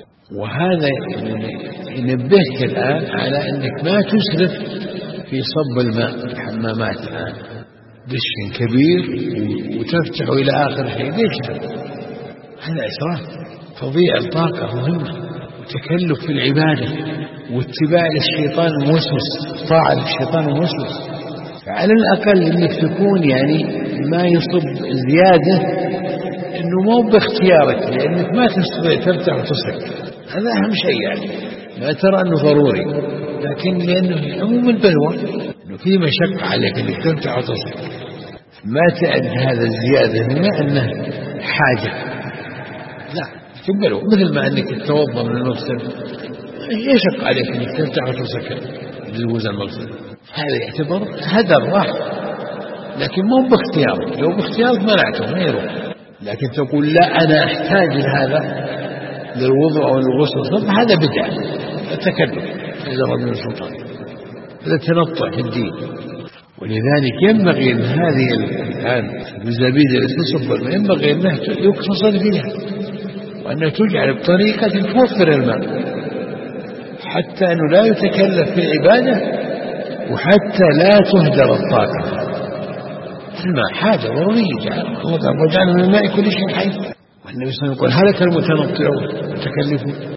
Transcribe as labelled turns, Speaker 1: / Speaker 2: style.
Speaker 1: وهذا ينبهك الآن على أنك ما تسرف في صب الماء. الحمامات الآن دش كبير وتفتح إلى آخر شيء، ليش هذا إسراف؟ تضيع الطاقة مهمة، وتكلف في العبادة، واتباع للشيطان الموسوس، طاعة للشيطان الموسوس. فعلى الأقل أنك تكون يعني ما يصب زيادة أنه مو باختيارك، لأنك ما تستطيع ترتاح وتصل، هذا أهم شيء يعني، ما ترى أنه ضروري، لكن لأنه عموم البلوى أنه في مشقة عليك أنك ترتاح وتصل، ما تعد هذا الزيادة هنا أنه حاجة، لا في البلوى. مثل ما أنك تتوضأ من المغسل يشق عليك أنك ترتاح وتصل للوزن المغسل، هذا يعتبر هدر راح، لكن مو باختيارك، لو باختيارك منعته ما يروح، لكن تقول لا أنا أحتاج لهذا للوضوء أو للغسل، هذا بدعة، تكلف، هذا رجل السلطان، هذا تنطع في الدين. ولذلك ينبغي أن هذه الآن الزبيدة التي تصب الماء ينبغي أنها يقتصد فيها، وأنها تجعل بطريقة توفر الماء، حتى أنه لا يتكلف في العبادة، وحتى لا تهدر الطاقة. الماء حاجة ضرورية، الله وجعل من الماء كل شيء حي، والنبي صلى الله عليه وسلم يقول هلك المتنطعون متكلفون.